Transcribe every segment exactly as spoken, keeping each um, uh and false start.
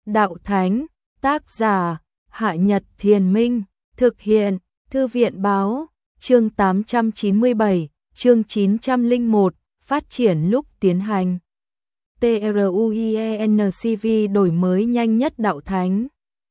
Đạo Thánh, tác giả, Hạ Nhật Thiền Minh, thực hiện, Thư viện Báo, chương tám trăm chín mươi bảy, chương chín trăm lẻ một, phát triển lúc tiến hành. TRUIENCV đổi mới nhanh nhất Đạo Thánh.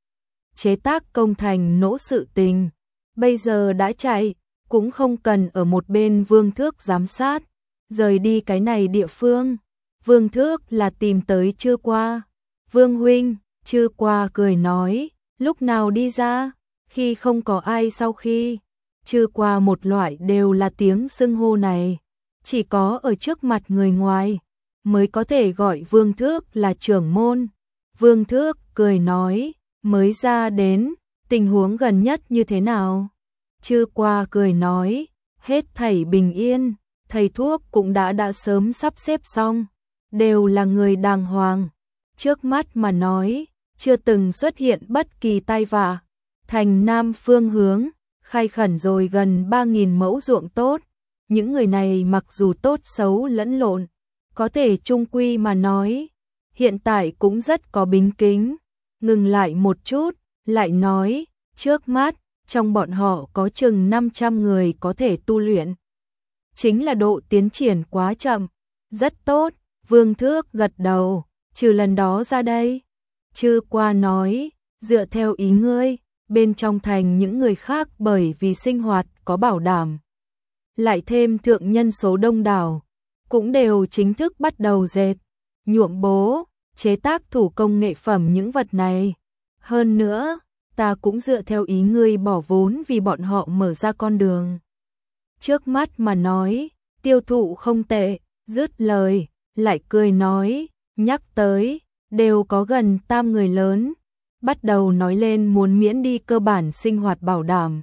Chế tác công thành nỗ sự tình, bây giờ đã chạy, cũng không cần ở một bên Vương Thước giám sát, rời đi cái này địa phương. Vương Thước là tìm tới Trư Qua. Vương huynh, Trư Qua cười nói, lúc nào đi ra, khi không có ai sau khi. Trư Qua một loại đều là tiếng xưng hô này, chỉ có ở trước mặt người ngoài mới có thể gọi Vương Thước là trưởng môn. Vương Thước cười nói, mới ra đến, tình huống gần nhất như thế nào? Trư Qua cười nói, hết thảy bình yên, thầy thuốc cũng đã đã sớm sắp xếp xong, đều là người đàng hoàng. Trước mắt mà nói, chưa từng xuất hiện bất kỳ tai vạ. Thành Nam phương hướng, khai khẩn rồi gần ba nghìn mẫu ruộng tốt. Những người này mặc dù tốt xấu lẫn lộn, có thể chung quy mà nói, hiện tại cũng rất có bính kính. Ngừng lại một chút, lại nói, trước mắt, trong bọn họ có chừng năm trăm người có thể tu luyện. Chính là độ tiến triển quá chậm. Rất tốt, Vương Thước gật đầu, trừ lần đó ra đây. Trư Qua nói, dựa theo ý ngươi, bên trong thành những người khác bởi vì sinh hoạt có bảo đảm. Lại thêm thượng nhân số đông đảo, cũng đều chính thức bắt đầu dệt, nhuộm bố, chế tác thủ công nghệ phẩm những vật này. Hơn nữa, ta cũng dựa theo ý ngươi bỏ vốn vì bọn họ mở ra con đường. Trước mắt mà nói, tiêu thụ không tệ, dứt lời, lại cười nói, nhắc tới, đều có gần tam người lớn, bắt đầu nói lên muốn miễn đi cơ bản sinh hoạt bảo đảm.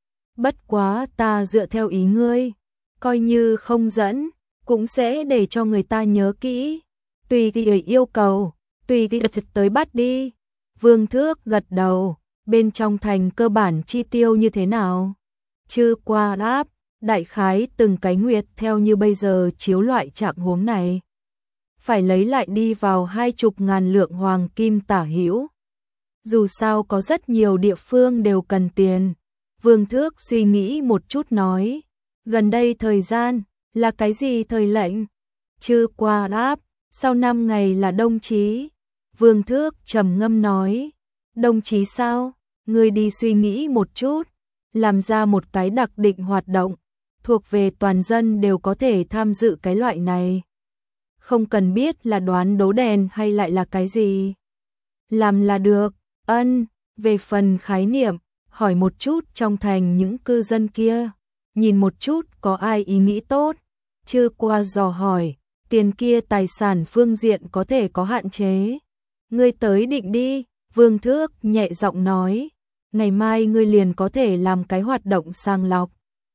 Bất quá ta dựa theo ý ngươi, coi như không dẫn, cũng sẽ để cho người ta nhớ kỹ, tùy thì yêu cầu, tùy thì tới bắt đi. Vương Thước gật đầu, bên trong thành cơ bản chi tiêu như thế nào? Trư Qua đáp, đại khái từng cái nguyệt theo như bây giờ chiếu loại trạng huống này, phải lấy lại đi vào hai chục ngàn lượng hoàng kim tả hữu. Dù sao có rất nhiều địa phương đều cần tiền. Vương Thước suy nghĩ một chút nói, gần đây thời gian, là cái gì thời lệnh? Trư Qua đáp, sau năm ngày là đông chí. Vương Thước trầm ngâm nói, đông chí sao? Ngươi đi suy nghĩ một chút, làm ra một cái đặc định hoạt động, thuộc về toàn dân đều có thể tham dự cái loại này. Không cần biết là đoán đố đèn hay lại là cái gì. Làm là được, ân, về phần khái niệm, hỏi một chút trong thành những cư dân kia, nhìn một chút có ai ý nghĩ tốt. Trư Qua dò hỏi, tiền kia tài sản phương diện có thể có hạn chế. Ngươi tới định đi, Vương Thước nhẹ giọng nói, ngày mai ngươi liền có thể làm cái hoạt động sàng lọc.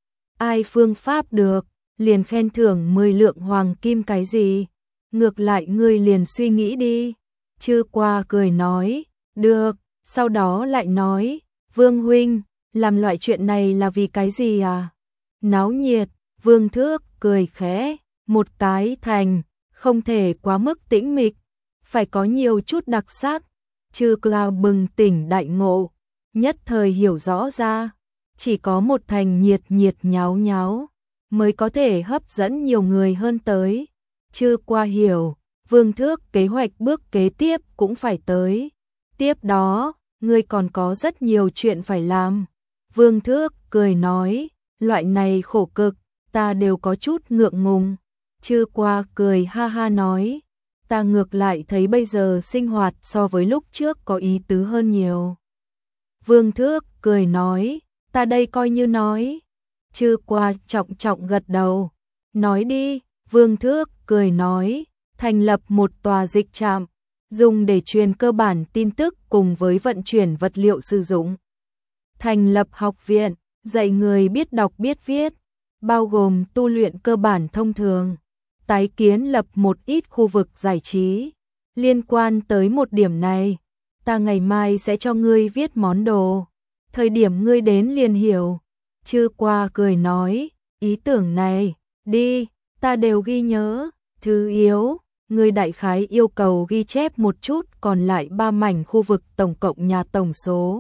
Ai phương pháp được, liền khen thưởng mười lượng hoàng kim cái gì, ngược lại ngươi liền suy nghĩ đi. Trư Qua cười nói, được, sau đó lại nói, Vương huynh, làm loại chuyện này là vì cái gì à? Náo nhiệt. Vương Thước cười khẽ, một cái thành, không thể quá mức tĩnh mịch, phải có nhiều chút đặc sắc. Trư Qua bừng tỉnh đại ngộ, nhất thời hiểu rõ ra, chỉ có một thành nhiệt nhiệt nháo nháo, mới có thể hấp dẫn nhiều người hơn tới. Trư Qua hiểu, Vương Thước kế hoạch bước kế tiếp cũng phải tới. Tiếp đó, ngươi còn có rất nhiều chuyện phải làm. Vương Thước cười nói, loại này khổ cực, ta đều có chút ngượng ngùng. Trư Qua cười ha ha nói, ta ngược lại thấy bây giờ sinh hoạt so với lúc trước có ý tứ hơn nhiều. Vương Thước cười nói, ta đây coi như nói. Trư Qua trọng trọng gật đầu, nói đi. Vương Thước cười nói, thành lập một tòa dịch trạm, dùng để truyền cơ bản tin tức cùng với vận chuyển vật liệu sử dụng. Thành lập học viện, dạy người biết đọc biết viết, bao gồm tu luyện cơ bản thông thường. Tái kiến lập một ít khu vực giải trí. Liên quan tới một điểm này, ta ngày mai sẽ cho ngươi viết món đồ. Thời điểm ngươi đến liền hiểu. Trư Qua cười nói, ý tưởng này, đi, ta đều ghi nhớ. Thứ yếu, Ngươi đại khái yêu cầu ghi chép một chút còn lại ba mảnh khu vực tổng cộng nhà tổng số.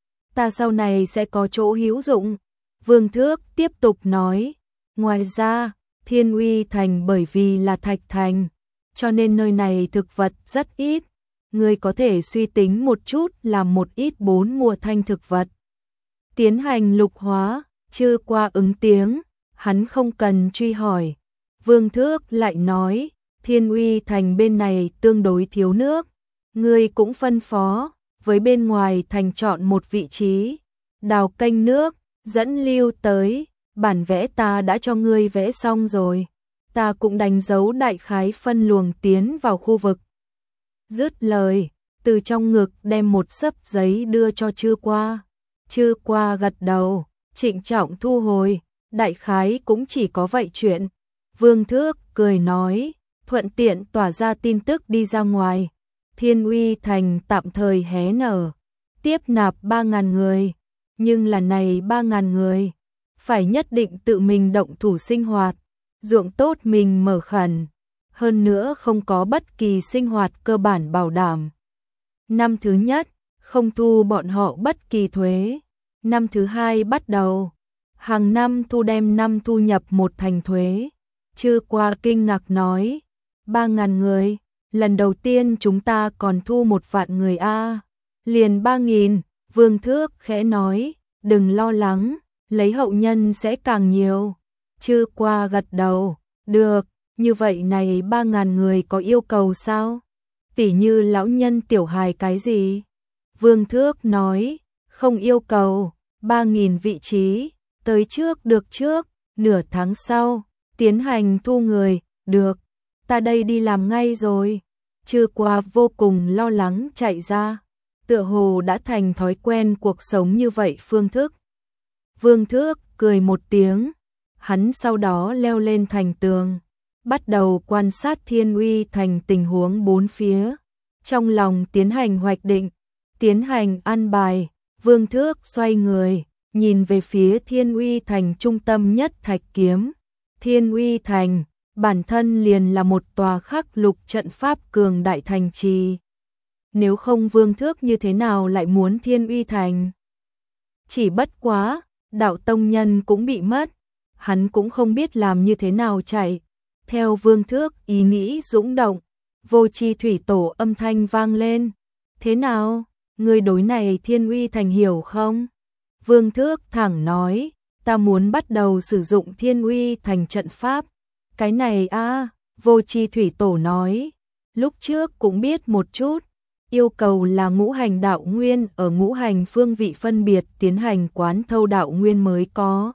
Ta sau này sẽ có chỗ hữu dụng. Vương Thước tiếp tục nói, ngoài ra, Thiên Uy Thành bởi vì là thạch thành, cho nên nơi này thực vật rất ít. Ngươi có thể suy tính một chút làm một ít bốn mùa thanh thực vật. Tiến hành lục hóa, chưa qua ứng tiếng, hắn không cần truy hỏi. Vương Thước lại nói, Thiên Uy Thành bên này tương đối thiếu nước. Ngươi cũng phân phó, với bên ngoài thành chọn một vị trí, đào kênh nước, dẫn lưu tới, bản vẽ ta đã cho ngươi vẽ xong rồi. Ta cũng đánh dấu đại khái phân luồng tiến vào khu vực. Dứt lời, từ trong ngực đem một xấp giấy đưa cho Chư Qua. Chư Qua gật đầu, trịnh trọng thu hồi, đại khái cũng chỉ có vậy chuyện. Vương Thước cười nói, thuận tiện tỏa ra tin tức đi ra ngoài. Thiên Uy Thành tạm thời hé nở, tiếp nạp ba ngàn người, nhưng lần này ba ngàn người, phải nhất định tự mình động thủ sinh hoạt, ruộng tốt mình mở khẩn, hơn nữa không có bất kỳ sinh hoạt cơ bản bảo đảm. Năm thứ nhất, không thu bọn họ bất kỳ thuế. Năm thứ hai bắt đầu, hàng năm thu đem năm thu nhập một thành thuế. Chư Qua kinh ngạc nói, ba ngàn người, lần đầu tiên chúng ta còn thu một vạn người a, liền ba nghìn. Vương Thước khẽ nói, đừng lo lắng, lấy hậu nhân sẽ càng nhiều. Chư Qua gật đầu, được, như vậy này ba ngàn người có yêu cầu sao? Tỉ như lão nhân tiểu hài cái gì? Vương Thước nói, không yêu cầu, ba nghìn vị trí, tới trước được trước, nửa tháng sau, tiến hành thu người, được, ta đây đi làm ngay rồi. Chư Qua vô cùng lo lắng chạy ra, tựa hồ đã thành thói quen cuộc sống như vậy phương thức. Vương Thước cười một tiếng, hắn sau đó leo lên thành tường, bắt đầu quan sát Thiên Uy Thành tình huống bốn phía, trong lòng tiến hành hoạch định, tiến hành an bài. Vương Thước xoay người, nhìn về phía Thiên Uy Thành trung tâm nhất Thạch Kiếm. Thiên Uy Thành, bản thân liền là một tòa khắc lục trận pháp cường đại thành trì. Nếu không Vương Thước như thế nào lại muốn Thiên Uy Thành? Chỉ bất quá, đạo tông nhân cũng bị mất, hắn cũng không biết làm như thế nào chạy. Theo Vương Thước ý nghĩ dũng động, vô chi thủy tổ âm thanh vang lên. Thế nào, người đối này Thiên Uy Thành hiểu không? Vương Thước thẳng nói, ta muốn bắt đầu sử dụng Thiên Uy Thành trận pháp. Cái này a, à, vô chi thủy tổ nói, lúc trước cũng biết một chút, yêu cầu là ngũ hành đạo nguyên ở ngũ hành phương vị phân biệt tiến hành quán thâu đạo nguyên mới có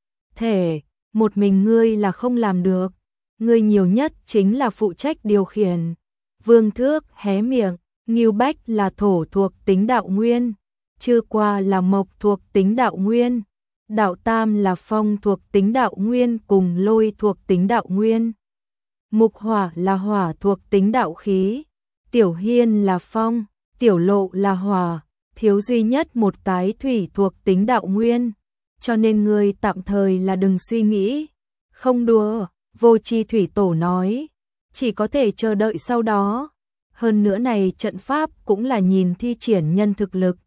thể, một mình ngươi là không làm được, ngươi nhiều nhất chính là phụ trách điều khiển. Vương Thước hé miệng, Ngưu Bách là thổ thuộc tính đạo nguyên, Chư Qua là mộc thuộc tính đạo nguyên, Đạo Tam là phong thuộc tính đạo nguyên cùng lôi thuộc tính đạo nguyên, Mục Hỏa là hỏa thuộc tính đạo khí, Tiểu Hiên là phong, Tiểu Lộ là hỏa, thiếu duy nhất một cái thủy thuộc tính đạo nguyên, cho nên ngươi tạm thời là đừng suy nghĩ. Không đùa, vô chi thủy tổ nói, chỉ có thể chờ đợi sau đó. Hơn nữa này trận pháp cũng là nhìn thi triển nhân thực lực.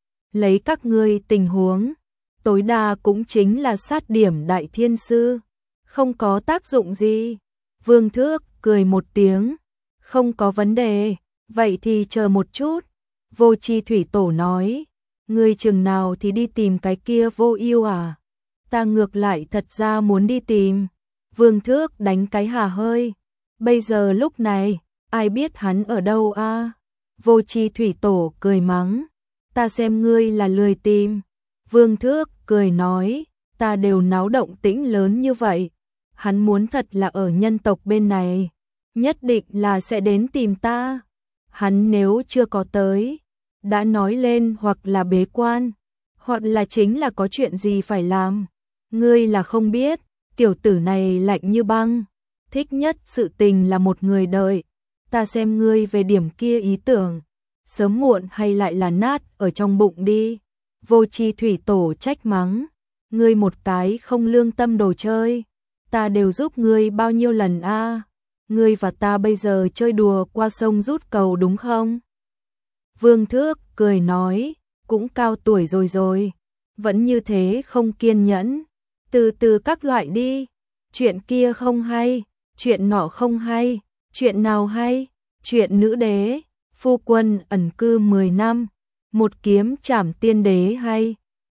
Lấy các ngươi tình huống, tối đa cũng chính là sát điểm đại thiên sư, không có tác dụng gì. Vương Thước cười một tiếng, không có vấn đề, vậy thì chờ một chút. Vô chi thủy tổ nói, ngươi chừng nào thì đi tìm cái kia Vô Ưu à? Ta ngược lại thật ra muốn đi tìm. Vương Thước đánh cái hà hơi, bây giờ lúc này, ai biết hắn ở đâu a? À? Vô chi thủy tổ cười mắng, ta xem ngươi là lười tìm. Vương Thước cười nói, ta đều náo động tĩnh lớn như vậy, hắn muốn thật là ở nhân tộc bên này, nhất định là sẽ đến tìm ta. Hắn nếu chưa có tới, đã nói lên hoặc là bế quan, hoặc là chính là có chuyện gì phải làm. Ngươi là không biết, tiểu tử này lạnh như băng, thích nhất sự tình là một người đợi. Ta xem ngươi về điểm kia ý tưởng, sớm muộn hay lại là nát ở trong bụng đi. Vô chi thủy tổ trách mắng, ngươi một cái không lương tâm đồ chơi, ta đều giúp ngươi bao nhiêu lần a? ngươi và ta bây giờ chơi đùa qua sông rút cầu đúng không? Vương Thước cười nói, cũng cao tuổi rồi rồi, vẫn như thế không kiên nhẫn, từ từ các loại đi, chuyện kia không hay, chuyện nọ không hay, chuyện nào hay, chuyện nữ đế, phu quân ẩn cư mười năm, một kiếm trảm tiên đế hay.